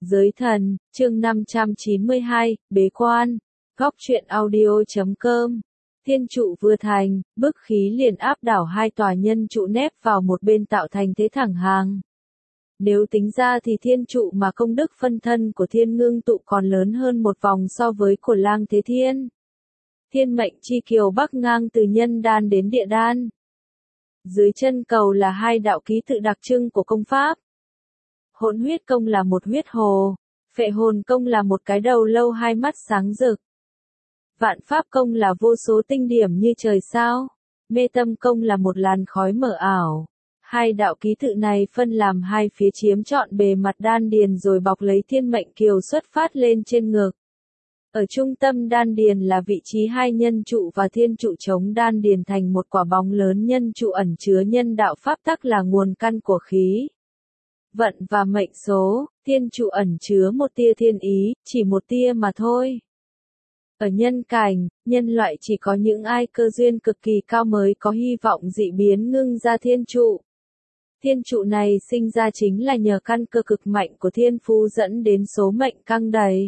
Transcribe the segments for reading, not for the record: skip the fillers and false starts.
Giới thần, chương 592, bế quan, góc truyện audio.com. Thiên trụ vừa thành, bức khí liền áp đảo hai tòa nhân trụ nép vào một bên tạo thành thế thẳng hàng. Nếu tính ra thì thiên trụ mà công đức phân thân của thiên ngưng tụ còn lớn hơn một vòng so với của lang thế thiên. Thiên mệnh chi kiều bắc ngang từ nhân đan đến địa đan. Dưới chân cầu là hai đạo ký tự đặc trưng của công pháp. Hỗn huyết công là một huyết hồ, phệ hồn công là một cái đầu lâu hai mắt sáng rực. Vạn pháp công là vô số tinh điểm như trời sao, mê tâm công là một làn khói mờ ảo. Hai đạo ký tự này phân làm hai phía chiếm trọn bề mặt đan điền rồi bọc lấy thiên mệnh kiều xuất phát lên trên ngực. Ở trung tâm đan điền là vị trí hai nhân trụ và thiên trụ chống đan điền thành một quả bóng lớn, nhân trụ ẩn chứa nhân đạo pháp tắc là nguồn căn của khí vận và mệnh số, thiên trụ ẩn chứa một tia thiên ý, chỉ một tia mà thôi. Ở nhân cảnh, nhân loại chỉ có những ai cơ duyên cực kỳ cao mới có hy vọng dị biến ngưng ra thiên trụ. Thiên trụ này sinh ra chính là nhờ căn cơ cực mạnh của thiên phú dẫn đến số mệnh căng đầy.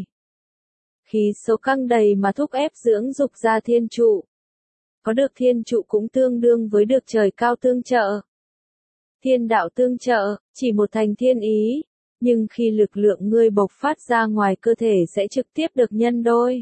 Khí số căng đầy mà thúc ép dưỡng dục ra thiên trụ. Có được thiên trụ cũng tương đương với được trời cao tương trợ. Thiên đạo tương trợ, chỉ một thành thiên ý, nhưng khi lực lượng ngươi bộc phát ra ngoài cơ thể sẽ trực tiếp được nhân đôi.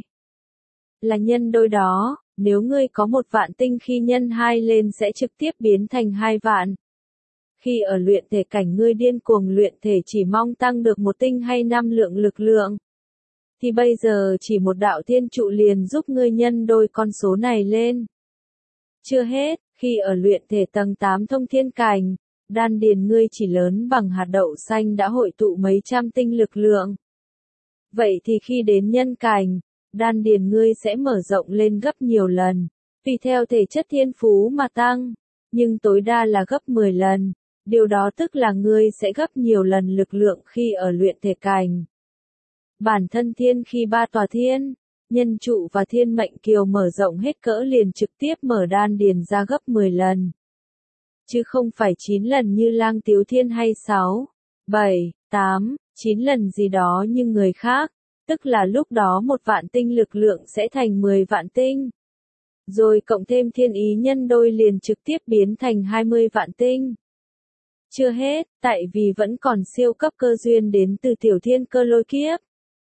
Là nhân đôi đó, nếu ngươi có 1.000.000 tinh khi nhân 2 lên sẽ trực tiếp biến thành 2.000.000. Khi ở luyện thể cảnh ngươi điên cuồng luyện thể chỉ mong tăng được 1 tinh hay 5 lượng lực lượng, thì bây giờ chỉ một đạo thiên trụ liền giúp ngươi nhân đôi con số này lên. Chưa hết, khi ở luyện thể tầng 8 thông thiên cảnh, đan điền ngươi chỉ lớn bằng hạt đậu xanh đã hội tụ mấy trăm tinh lực lượng. Vậy thì khi đến nhân cảnh, đan điền ngươi sẽ mở rộng lên gấp nhiều lần, tùy theo thể chất thiên phú mà tăng, nhưng tối đa là gấp 10 lần, điều đó tức là ngươi sẽ gấp nhiều lần lực lượng khi ở luyện thể cảnh. Bản thân thiên khi 3 tòa thiên, nhân trụ và thiên mệnh kiều mở rộng hết cỡ liền trực tiếp mở đan điền ra gấp 10 lần. Chứ không phải 9 lần như lang tiếu thiên hay 6, 7, 8, 9 lần gì đó như người khác, tức là lúc đó 1.000.000 tinh lực lượng sẽ thành 10.000.000 tinh. Rồi cộng thêm thiên ý nhân đôi liền trực tiếp biến thành 20.000.000 tinh. Chưa hết, tại vì vẫn còn siêu cấp cơ duyên đến từ tiểu thiên cơ lôi kiếp.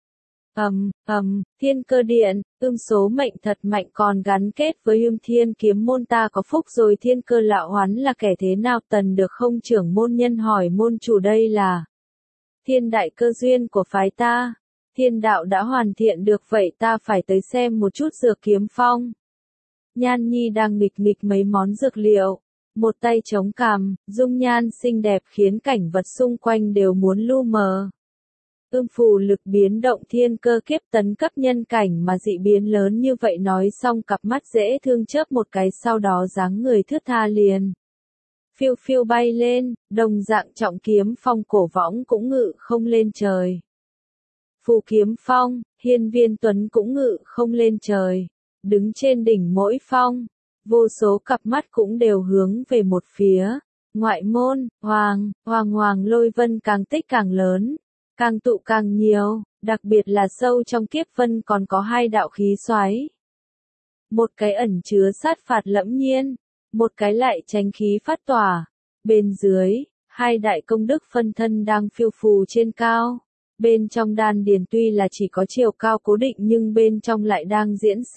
Thiên cơ điện, số mệnh thật mạnh còn gắn kết với thiên kiếm môn, ta có phúc rồi. Thiên cơ lão hoán là kẻ thế nào tần được không? Trưởng môn nhân hỏi môn chủ. Đây là thiên đại cơ duyên của phái ta. Thiên đạo đã hoàn thiện được, vậy ta phải tới xem một chút dược kiếm phong. Nhan Nhi đang nghịch mấy món dược liệu, một tay chống cằm, dung nhan xinh đẹp khiến cảnh vật xung quanh đều muốn lu mờ. Phù lực biến động thiên cơ kiếp tấn cấp nhân cảnh mà dị biến lớn như vậy, nói xong cặp mắt dễ thương chớp một cái, sau đó dáng người thướt tha liền phiêu phiêu bay lên, đồng dạng trọng kiếm phong cổ võng cũng ngự không lên trời. Phù kiếm phong, hiên viên tuấn cũng ngự không lên trời, đứng trên đỉnh mỗi phong, vô số cặp mắt cũng đều hướng về một phía. Ngoại môn, hoàng lôi vân càng tích càng lớn, càng tụ càng nhiều, đặc biệt là sâu trong kiếp vân còn có 2 đạo khí xoáy. Một cái ẩn chứa sát phạt lẫm nhiên, một cái lại tránh khí phát tỏa. Bên dưới, 2 đại công đức phân thân đang phiêu phù trên cao. Bên trong đan điền tuy là chỉ có chiều cao cố định nhưng bên trong lại đang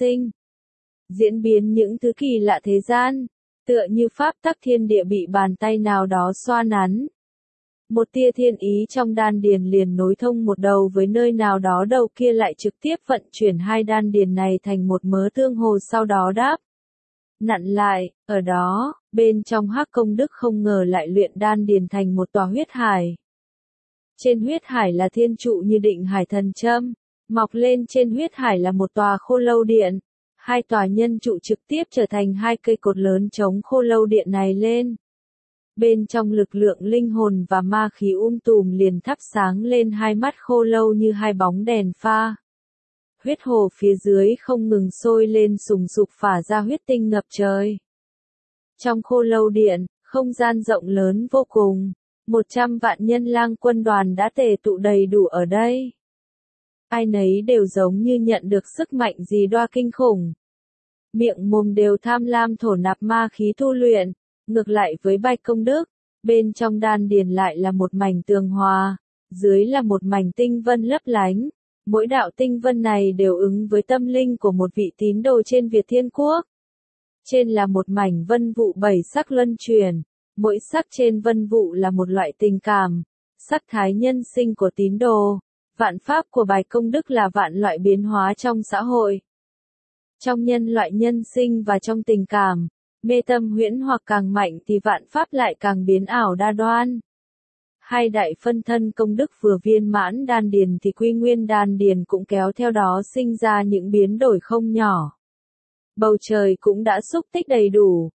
diễn biến những thứ kỳ lạ thế gian, tựa như pháp tắc thiên địa bị bàn tay nào đó xoa nắn. Một tia thiên ý trong đan điền liền nối thông một đầu với nơi nào đó, đầu kia lại trực tiếp vận chuyển hai đan điền này thành một mớ tương hồ, sau đó đáp nặn lại, ở đó, bên trong hắc công đức không ngờ lại luyện đan điền thành một tòa huyết hải. Trên huyết hải là thiên trụ như định hải thần châm, mọc lên trên huyết hải là một tòa khô lâu điện. 2 tòa nhân trụ trực tiếp trở thành 2 cây cột lớn chống khô lâu điện này lên. Bên trong lực lượng linh hồn và ma khí tùm liền thắp sáng lên 2 mắt khô lâu như 2 bóng đèn pha. Huyết hồ phía dưới không ngừng sôi lên sùng sục phả ra huyết tinh ngập trời. Trong khô lâu điện, không gian rộng lớn vô cùng, 100 vạn nhân lang quân đoàn đã tề tụ đầy đủ ở đây. Ai nấy đều giống như nhận được sức mạnh gì đoa kinh khủng. Miệng mồm đều tham lam thổ nạp ma khí tu luyện, ngược lại với Bạch Công Đức, bên trong đan điền lại là một mảnh tường hòa, dưới là một mảnh tinh vân lấp lánh. Mỗi đạo tinh vân này đều ứng với tâm linh của một vị tín đồ trên Việt Thiên Quốc. Trên là một mảnh vân vụ 7 sắc luân chuyển, mỗi sắc trên vân vụ là một loại tình cảm, sắc thái nhân sinh của tín đồ. Vạn pháp của Bạch Công Đức là vạn loại biến hóa trong xã hội. Trong nhân loại nhân sinh và trong tình cảm, mê tâm huyễn hoặc càng mạnh thì vạn pháp lại càng biến ảo đa đoan. Hai đại phân thân công đức vừa viên mãn đan điền thì quy nguyên đan điền cũng kéo theo đó sinh ra những biến đổi không nhỏ. Bầu trời cũng đã xúc tích đầy đủ.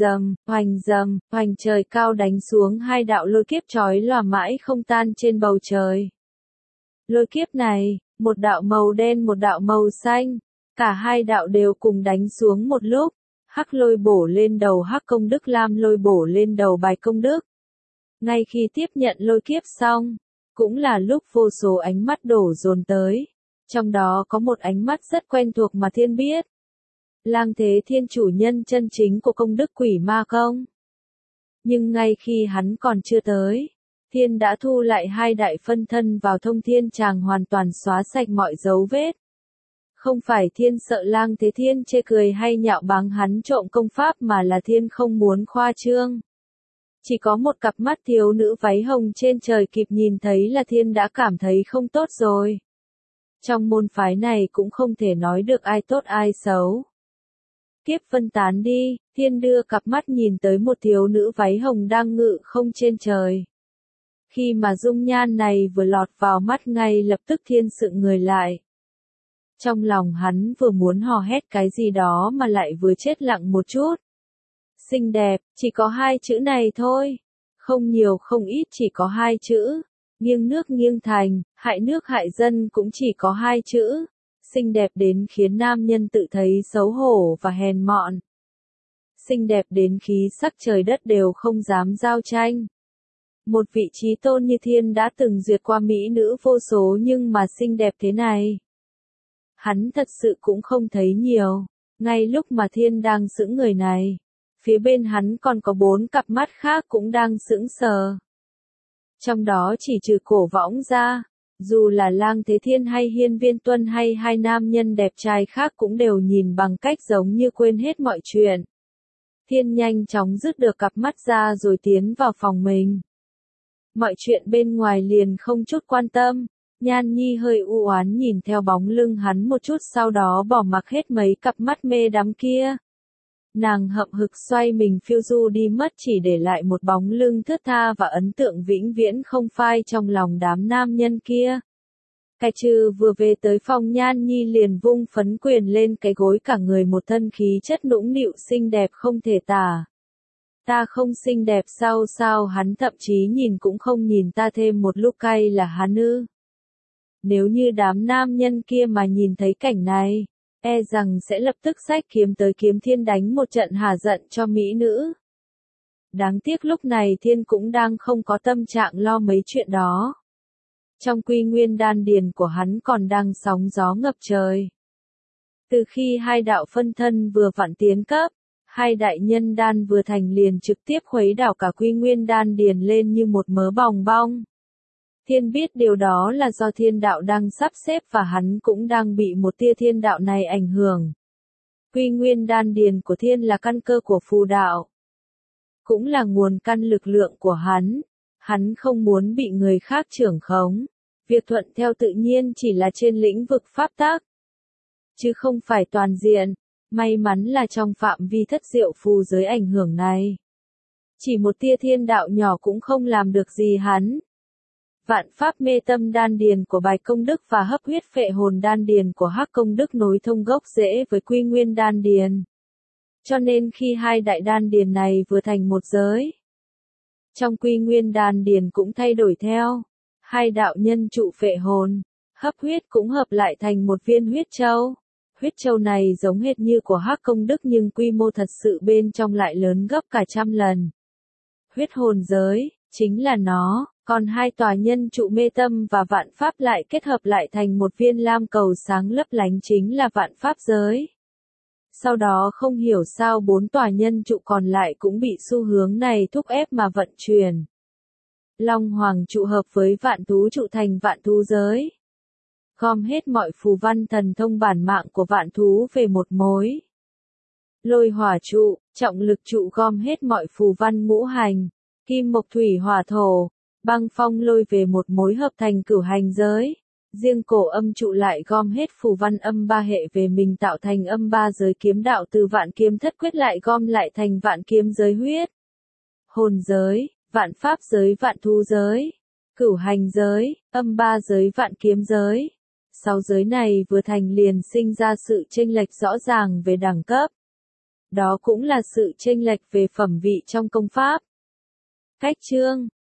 Dầm, hoành trời cao đánh xuống hai đạo lôi kiếp chói lòa mãi không tan trên bầu trời. Lôi kiếp này, một đạo màu đen một đạo màu xanh, cả hai đạo đều cùng đánh xuống một lúc, hắc lôi bổ lên đầu Hắc Công Đức, lam lôi bổ lên đầu Bạch Công Đức. Ngay khi tiếp nhận lôi kiếp xong, cũng là lúc vô số ánh mắt đổ dồn tới, trong đó có một ánh mắt rất quen thuộc mà Thiên biết. Lang Thế Thiên chủ nhân chân chính của công đức Quỷ Ma Công. Nhưng ngay khi hắn còn chưa tới, Thiên đã thu lại hai đại phân thân vào thông thiên tràng, hoàn toàn xóa sạch mọi dấu vết. Không phải Thiên sợ Lang Thế Thiên chê cười hay nhạo báng hắn trộm công pháp, mà là Thiên không muốn khoa trương. Chỉ có một cặp mắt thiếu nữ váy hồng trên trời kịp nhìn thấy là Thiên đã cảm thấy không tốt rồi. Trong môn phái này cũng không thể nói được ai tốt ai xấu. Kiếp phân tán đi, Thiên đưa cặp mắt nhìn tới một thiếu nữ váy hồng đang ngự không trên trời. Khi mà dung nhan này vừa lọt vào mắt, ngay lập tức Thiên sững người lại. Trong lòng hắn vừa muốn hò hét cái gì đó mà lại vừa chết lặng một chút. Xinh đẹp, chỉ có hai chữ này thôi. Không nhiều không ít, chỉ có hai chữ. Nghiêng nước nghiêng thành, hại nước hại dân cũng chỉ có hai chữ. Xinh đẹp đến khiến nam nhân tự thấy xấu hổ và hèn mọn. Xinh đẹp đến khí sắc trời đất đều không dám giao tranh. Một vị trí tôn như Thiên đã từng duyệt qua mỹ nữ vô số, nhưng mà xinh đẹp thế này, hắn thật sự cũng không thấy nhiều. Ngay lúc mà Thiên đang sững người này, phía bên hắn còn có 4 cặp mắt khác cũng đang sững sờ. Trong đó chỉ trừ Cổ Võng ra, dù là Lang Thế Thiên hay Hiên Viên Tuân hay hai nam nhân đẹp trai khác cũng đều nhìn bằng cách giống như quên hết mọi chuyện. Thiên nhanh chóng dứt được cặp mắt ra rồi tiến vào phòng mình. Mọi chuyện bên ngoài liền không chút quan tâm. Nhan Nhi hơi u oán nhìn theo bóng lưng hắn một chút, sau đó bỏ mặc hết mấy cặp mắt mê đắm kia. Nàng hậm hực xoay mình phiêu du đi mất, chỉ để lại một bóng lưng thướt tha và ấn tượng vĩnh viễn không phai trong lòng đám nam nhân kia. Cái Trư vừa về tới phòng Nhan Nhi liền vung phấn quyền lên cái gối, cả người một thân khí chất nũng nịu xinh đẹp không thể tả. Ta không xinh đẹp sao? Hắn thậm chí nhìn cũng không nhìn ta thêm một lúc, cay là hắn ư? Nếu như đám nam nhân kia mà nhìn thấy cảnh này, e rằng sẽ lập tức xách kiếm tới kiếm Thiên đánh một trận hả giận cho mỹ nữ. Đáng tiếc lúc này Thiên cũng đang không có tâm trạng lo mấy chuyện đó. Trong quy nguyên đan điền của hắn còn đang sóng gió ngập trời. Từ khi hai đạo phân thân vừa vặn tiến cấp, hai đại nhân đan vừa thành liền trực tiếp khuấy đảo cả quy nguyên đan điền lên như một mớ bòng bong. Thiên biết điều đó là do thiên đạo đang sắp xếp và hắn cũng đang bị một tia thiên đạo này ảnh hưởng. Quy nguyên đan điền của Thiên là căn cơ của phù đạo, cũng là nguồn căn lực lượng của hắn. Hắn không muốn bị người khác trưởng khống. Việc thuận theo tự nhiên chỉ là trên lĩnh vực pháp tắc, chứ không phải toàn diện. May mắn là trong phạm vi thất diệu phù giới ảnh hưởng này, chỉ một tia thiên đạo nhỏ cũng không làm được gì hắn. Vạn pháp mê tâm đan điền của Bạch Công Đức và hấp huyết phệ hồn đan điền của Hắc Công Đức nối thông gốc rễ với quy nguyên đan điền. Cho nên khi hai đại đan điền này vừa thành một giới, trong quy nguyên đan điền cũng thay đổi theo. Hai đạo nhân trụ phệ hồn, hấp huyết cũng hợp lại thành một viên huyết châu. Huyết châu này giống hệt như của Hắc Công Đức nhưng quy mô thật sự bên trong lại lớn gấp cả trăm lần. Huyết hồn giới, chính là nó, còn hai tòa nhân trụ mê tâm và vạn pháp lại kết hợp lại thành một viên lam cầu sáng lấp lánh chính là vạn pháp giới. Sau đó không hiểu sao bốn tòa nhân trụ còn lại cũng bị xu hướng này thúc ép mà vận chuyển. Long Hoàng trụ hợp với vạn thú trụ thành vạn thú giới. Gom hết mọi phù văn thần thông bản mạng của vạn thú về một mối. Lôi hỏa trụ, trọng lực trụ gom hết mọi phù văn ngũ hành, kim mộc thủy hỏa thổ, băng phong lôi về một mối hợp thành cửu hành giới. Riêng cổ âm trụ lại gom hết phù văn âm ba hệ về mình tạo thành âm ba giới kiếm đạo từ vạn kiếm thất quyết lại gom lại thành vạn kiếm giới huyết. Hồn giới, vạn pháp giới vạn thú giới, cửu hành giới, âm ba giới vạn kiếm giới. Sáu giới này vừa thành liền sinh ra sự chênh lệch rõ ràng về đẳng cấp. Đó cũng là sự chênh lệch về phẩm vị trong công pháp. Cách chương